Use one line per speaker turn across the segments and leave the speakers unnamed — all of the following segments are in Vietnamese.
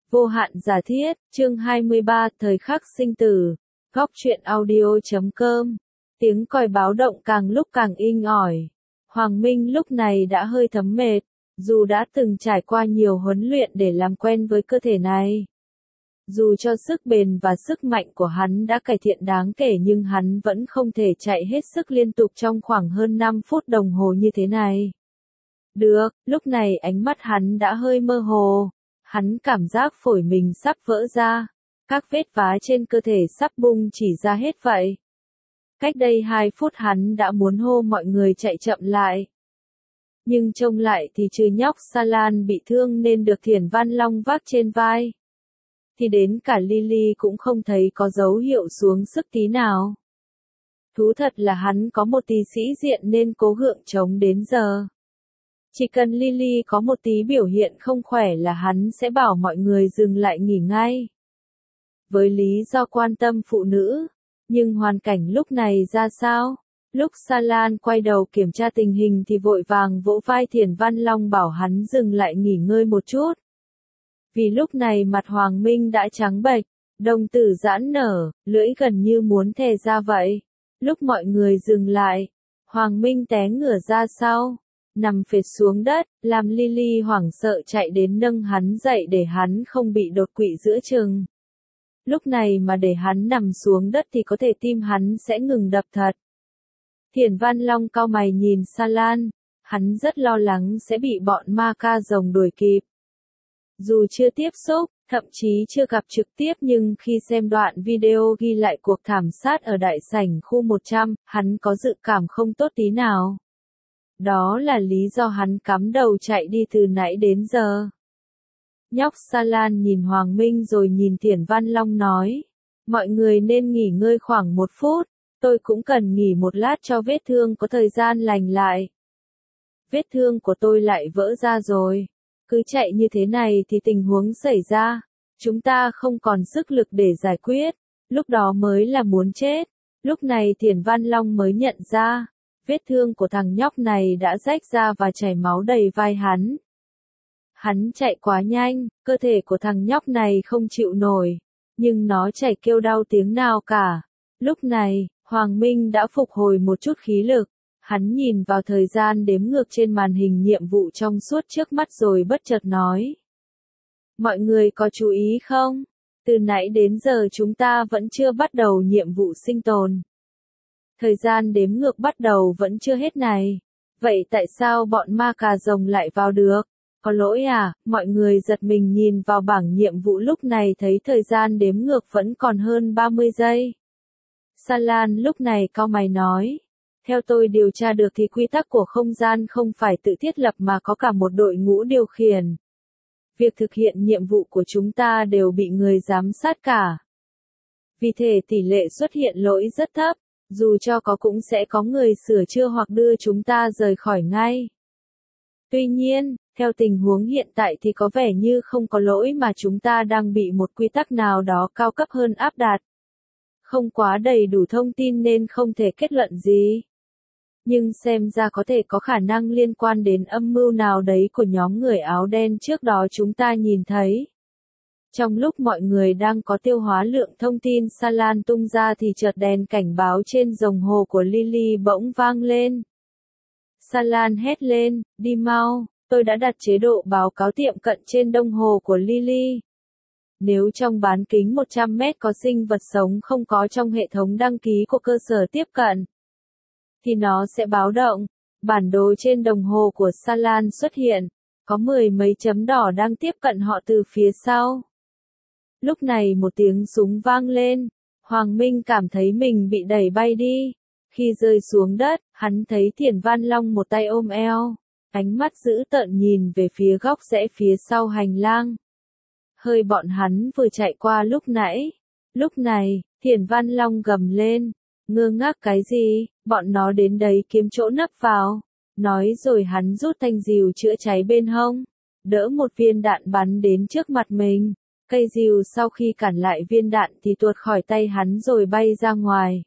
Vô hạn giả thiết, chương 23, thời khắc sinh tử. Góc truyện audio.com. Tiếng còi báo động càng lúc càng inh ỏi. Hoàng Minh lúc này đã hơi thấm mệt, dù đã từng trải qua nhiều huấn luyện để làm quen với cơ thể này. Dù cho sức bền và sức mạnh của hắn đã cải thiện đáng kể nhưng hắn vẫn không thể chạy hết sức liên tục trong khoảng hơn 5 phút đồng hồ như thế này. Được, lúc này ánh mắt hắn đã hơi mơ hồ. Hắn cảm giác phổi mình sắp vỡ ra, các vết vá trên cơ thể sắp bung chỉ ra hết vậy. Cách đây 2 phút hắn đã muốn hô mọi người chạy chậm lại. Nhưng trông lại thì trừ nhóc Salan bị thương nên được Thiển Văn Long vác trên vai. Thì đến cả Lily cũng không thấy có dấu hiệu xuống sức tí nào. Thú thật là hắn có một tí sĩ diện nên cố gượng chống đến giờ. Chỉ cần Lily có một tí biểu hiện không khỏe là hắn sẽ bảo mọi người dừng lại nghỉ ngay. Với lý do quan tâm phụ nữ, nhưng hoàn cảnh lúc này ra sao? Lúc Salan quay đầu kiểm tra tình hình thì vội vàng vỗ vai Thiển Văn Long bảo hắn dừng lại nghỉ ngơi một chút. Vì lúc này mặt Hoàng Minh đã trắng bệch, đồng tử giãn nở, lưỡi gần như muốn thè ra vậy. Lúc mọi người dừng lại, Hoàng Minh té ngửa ra sau, nằm phệt xuống đất, làm Lily hoảng sợ chạy đến nâng hắn dậy để hắn không bị đột quỵ giữa chừng. Lúc này mà để hắn nằm xuống đất thì có thể tim hắn sẽ ngừng đập thật. Thiển Văn Long cau mày nhìn Salan, hắn rất lo lắng sẽ bị bọn ma ca rồng đuổi kịp. Dù chưa tiếp xúc, thậm chí chưa gặp trực tiếp nhưng khi xem đoạn video ghi lại cuộc thảm sát ở đại sảnh khu 100, hắn có dự cảm không tốt tí nào. Đó là lý do hắn cắm đầu chạy đi từ nãy đến giờ. Nhóc Salan nhìn Hoàng Minh rồi nhìn Thiển Văn Long nói. Mọi người nên nghỉ ngơi khoảng 1 phút, tôi cũng cần nghỉ một lát cho vết thương có thời gian lành lại. Vết thương của tôi lại vỡ ra rồi. Cứ chạy như thế này thì tình huống xảy ra. Chúng ta không còn sức lực để giải quyết. Lúc đó mới là muốn chết. Lúc này Thiển Văn Long mới nhận ra. Vết thương của thằng nhóc này đã rách ra và chảy máu đầy vai hắn. Hắn chạy quá nhanh, cơ thể của thằng nhóc này không chịu nổi, nhưng nó chảy kêu đau tiếng nào cả. Lúc này, Hoàng Minh đã phục hồi một chút khí lực. Hắn nhìn vào thời gian đếm ngược trên màn hình nhiệm vụ trong suốt trước mắt rồi bất chợt nói. Mọi người có chú ý không? Từ nãy đến giờ chúng ta vẫn chưa bắt đầu nhiệm vụ sinh tồn. Thời gian đếm ngược bắt đầu vẫn chưa hết này. Vậy tại sao bọn ma cà rồng lại vào được? Có lỗi à? Mọi người giật mình nhìn vào bảng nhiệm vụ lúc này thấy thời gian đếm ngược vẫn còn hơn 30 giây. Salan lúc này cau mày nói. Theo tôi điều tra được thì quy tắc của không gian không phải tự thiết lập mà có cả một đội ngũ điều khiển. Việc thực hiện nhiệm vụ của chúng ta đều bị người giám sát cả. Vì thế tỷ lệ xuất hiện lỗi rất thấp. Dù cho có cũng sẽ có người sửa chữa hoặc đưa chúng ta rời khỏi ngay. Tuy nhiên, theo tình huống hiện tại thì có vẻ như không có lỗi mà chúng ta đang bị một quy tắc nào đó cao cấp hơn áp đặt. Không quá đầy đủ thông tin nên không thể kết luận gì. Nhưng xem ra có thể có khả năng liên quan đến âm mưu nào đấy của nhóm người áo đen trước đó chúng ta nhìn thấy. Trong lúc mọi người đang có tiêu hóa lượng thông tin Salan tung ra thì chợt đèn cảnh báo trên đồng hồ của Lily bỗng vang lên. Salan hét lên, đi mau, tôi đã đặt chế độ báo cáo tiệm cận trên đồng hồ của Lily. Nếu trong bán kính 100 mét có sinh vật sống không có trong hệ thống đăng ký của cơ sở tiếp cận, thì nó sẽ báo động. Bản đồ trên đồng hồ của Salan xuất hiện, có 10 mấy chấm đỏ đang tiếp cận họ từ phía sau. Lúc này một tiếng súng vang lên, Hoàng Minh cảm thấy mình bị đẩy bay đi. Khi rơi xuống đất, hắn thấy Thiển Văn Long một tay ôm eo, ánh mắt dữ tợn nhìn về phía góc rẽ phía sau hành lang. Hơi bọn hắn vừa chạy qua lúc nãy. Lúc này, Thiển Văn Long gầm lên, ngơ ngác cái gì, bọn nó đến đấy kiếm chỗ nấp vào. Nói rồi hắn rút thanh rìu chữa cháy bên hông, đỡ một viên đạn bắn đến trước mặt mình. Cây rìu sau khi cản lại viên đạn thì tuột khỏi tay hắn rồi bay ra ngoài.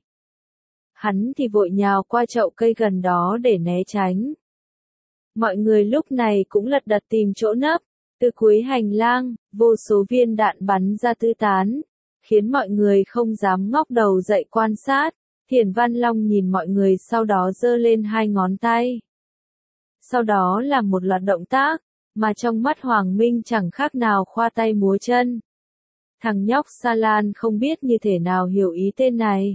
Hắn thì vội nhào qua chậu cây gần đó để né tránh. Mọi người lúc này cũng lật đật tìm chỗ nấp. Từ cuối hành lang, vô số viên đạn bắn ra tứ tán, khiến mọi người không dám ngóc đầu dậy quan sát. Thiền Văn Long nhìn mọi người sau đó giơ lên hai ngón tay. Sau đó là một loạt động tác, mà trong mắt Hoàng Minh chẳng khác nào khoa tay múa chân. Thằng nhóc Sa Lan không biết như thế nào hiểu ý tên này.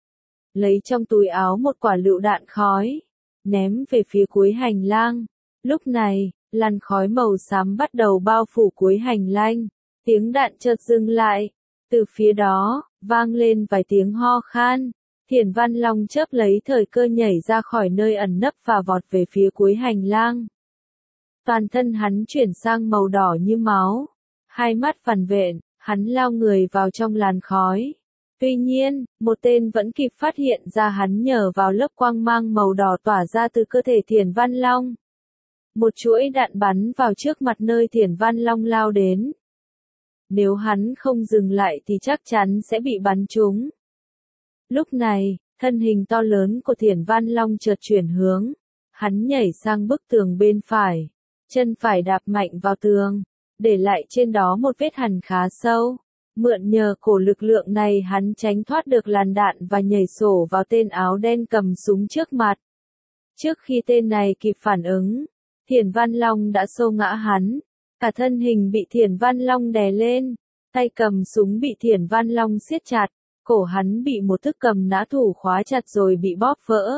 Lấy trong túi áo một quả lựu đạn khói, ném về phía cuối hành lang. Lúc này, làn khói màu xám bắt đầu bao phủ cuối hành lang. Tiếng đạn chợt dừng lại. Từ phía đó, vang lên vài tiếng ho khan. Thiền Văn Long chớp lấy thời cơ nhảy ra khỏi nơi ẩn nấp và vọt về phía cuối hành lang. Toàn thân hắn chuyển sang màu đỏ như máu. Hai mắt phản vện, hắn lao người vào trong làn khói. Tuy nhiên, một tên vẫn kịp phát hiện ra hắn nhờ vào lớp quang mang màu đỏ tỏa ra từ cơ thể Thiền Văn Long. Một chuỗi đạn bắn vào trước mặt nơi Thiền Văn Long lao đến. Nếu hắn không dừng lại thì chắc chắn sẽ bị bắn trúng. Lúc này, thân hình to lớn của Thiền Văn Long chợt chuyển hướng. Hắn nhảy sang bức tường bên phải. Chân phải đạp mạnh vào tường, để lại trên đó một vết hằn khá sâu. Mượn nhờ cổ lực lượng này hắn tránh thoát được làn đạn và nhảy sổ vào tên áo đen cầm súng trước mặt. Trước khi tên này kịp phản ứng, Thiền Văn Long đã xô ngã hắn. Cả thân hình bị Thiền Văn Long đè lên, tay cầm súng bị Thiền Văn Long siết chặt, cổ hắn bị một thức cầm nã thủ khóa chặt rồi bị bóp vỡ.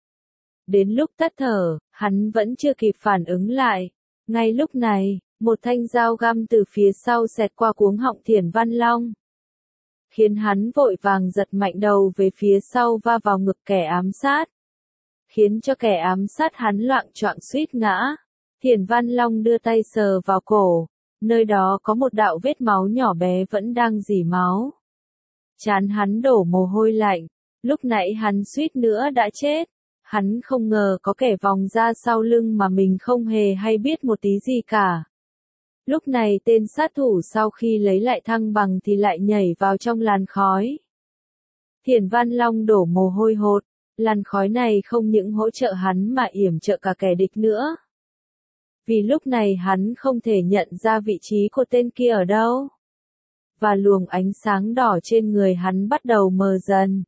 Đến lúc tắt thở, hắn vẫn chưa kịp phản ứng lại. Ngay lúc này, một thanh dao găm từ phía sau xẹt qua cuống họng Thiền Văn Long, khiến hắn vội vàng giật mạnh đầu về phía sau va vào ngực kẻ ám sát, khiến cho kẻ ám sát hắn loạng choạng suýt ngã. Thiền Văn Long đưa tay sờ vào cổ, nơi đó có một đạo vết máu nhỏ bé vẫn đang rỉ máu. Trán hắn đổ mồ hôi lạnh, lúc nãy hắn suýt nữa đã chết. Hắn không ngờ có kẻ vòng ra sau lưng mà mình không hề hay biết một tí gì cả. Lúc này tên sát thủ sau khi lấy lại thăng bằng thì lại nhảy vào trong làn khói. Thiền Văn Long đổ mồ hôi hột, làn khói này không những hỗ trợ hắn mà yểm trợ cả kẻ địch nữa. Vì lúc này hắn không thể nhận ra vị trí của tên kia ở đâu. Và luồng ánh sáng đỏ trên người hắn bắt đầu mờ dần.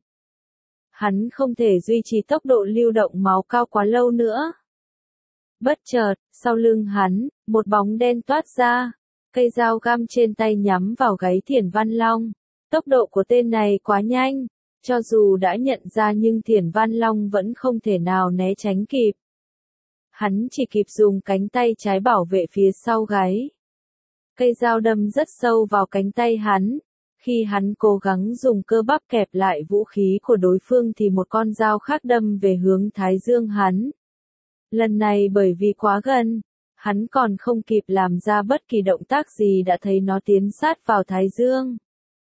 Hắn không thể duy trì tốc độ lưu động máu cao quá lâu nữa. Bất chợt, sau lưng hắn, một bóng đen toát ra. Cây dao găm trên tay nhắm vào gáy Thiền Văn Long. Tốc độ của tên này quá nhanh. Cho dù đã nhận ra nhưng Thiền Văn Long vẫn không thể nào né tránh kịp. Hắn chỉ kịp dùng cánh tay trái bảo vệ phía sau gáy. Cây dao đâm rất sâu vào cánh tay hắn. Khi hắn cố gắng dùng cơ bắp kẹp lại vũ khí của đối phương thì một con dao khác đâm về hướng thái dương hắn. Lần này bởi vì quá gần, hắn còn không kịp làm ra bất kỳ động tác gì đã thấy nó tiến sát vào thái dương.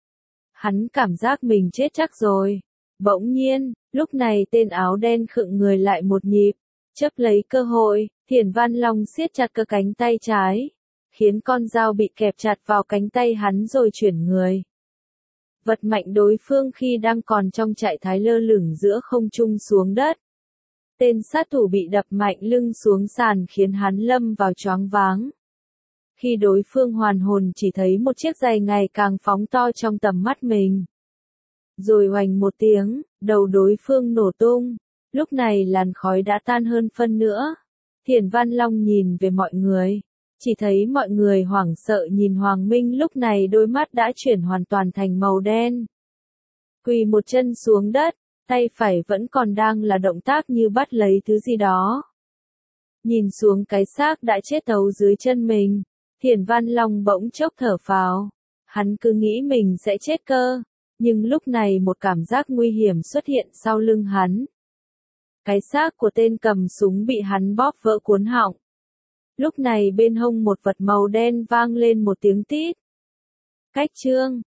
Hắn cảm giác mình chết chắc rồi. Bỗng nhiên, lúc này tên áo đen khựng người lại một nhịp, chấp lấy cơ hội, Thiền Văn Long siết chặt cơ cánh tay trái, khiến con dao bị kẹp chặt vào cánh tay hắn rồi chuyển người. Vật mạnh đối phương khi đang còn trong trạng thái lơ lửng giữa không trung xuống đất. Tên sát thủ bị đập mạnh lưng xuống sàn khiến hắn lâm vào choáng váng. Khi đối phương hoàn hồn chỉ thấy một chiếc giày ngày càng phóng to trong tầm mắt mình. Rồi oành một tiếng, đầu đối phương nổ tung. Lúc này làn khói đã tan hơn phân nữa. Thiền Văn Long nhìn về mọi người. Chỉ thấy mọi người hoảng sợ nhìn Hoàng Minh lúc này đôi mắt đã chuyển hoàn toàn thành màu đen. Quỳ một chân xuống đất, tay phải vẫn còn đang là động tác như bắt lấy thứ gì đó. Nhìn xuống cái xác đã chết thấu dưới chân mình, Thiền Văn Long bỗng chốc thở phào. Hắn cứ nghĩ mình sẽ chết cơ, nhưng lúc này một cảm giác nguy hiểm xuất hiện sau lưng hắn. Cái xác của tên cầm súng bị hắn bóp vỡ cuốn họng. Lúc này bên hông một vật màu đen vang lên một tiếng tít. Cách chương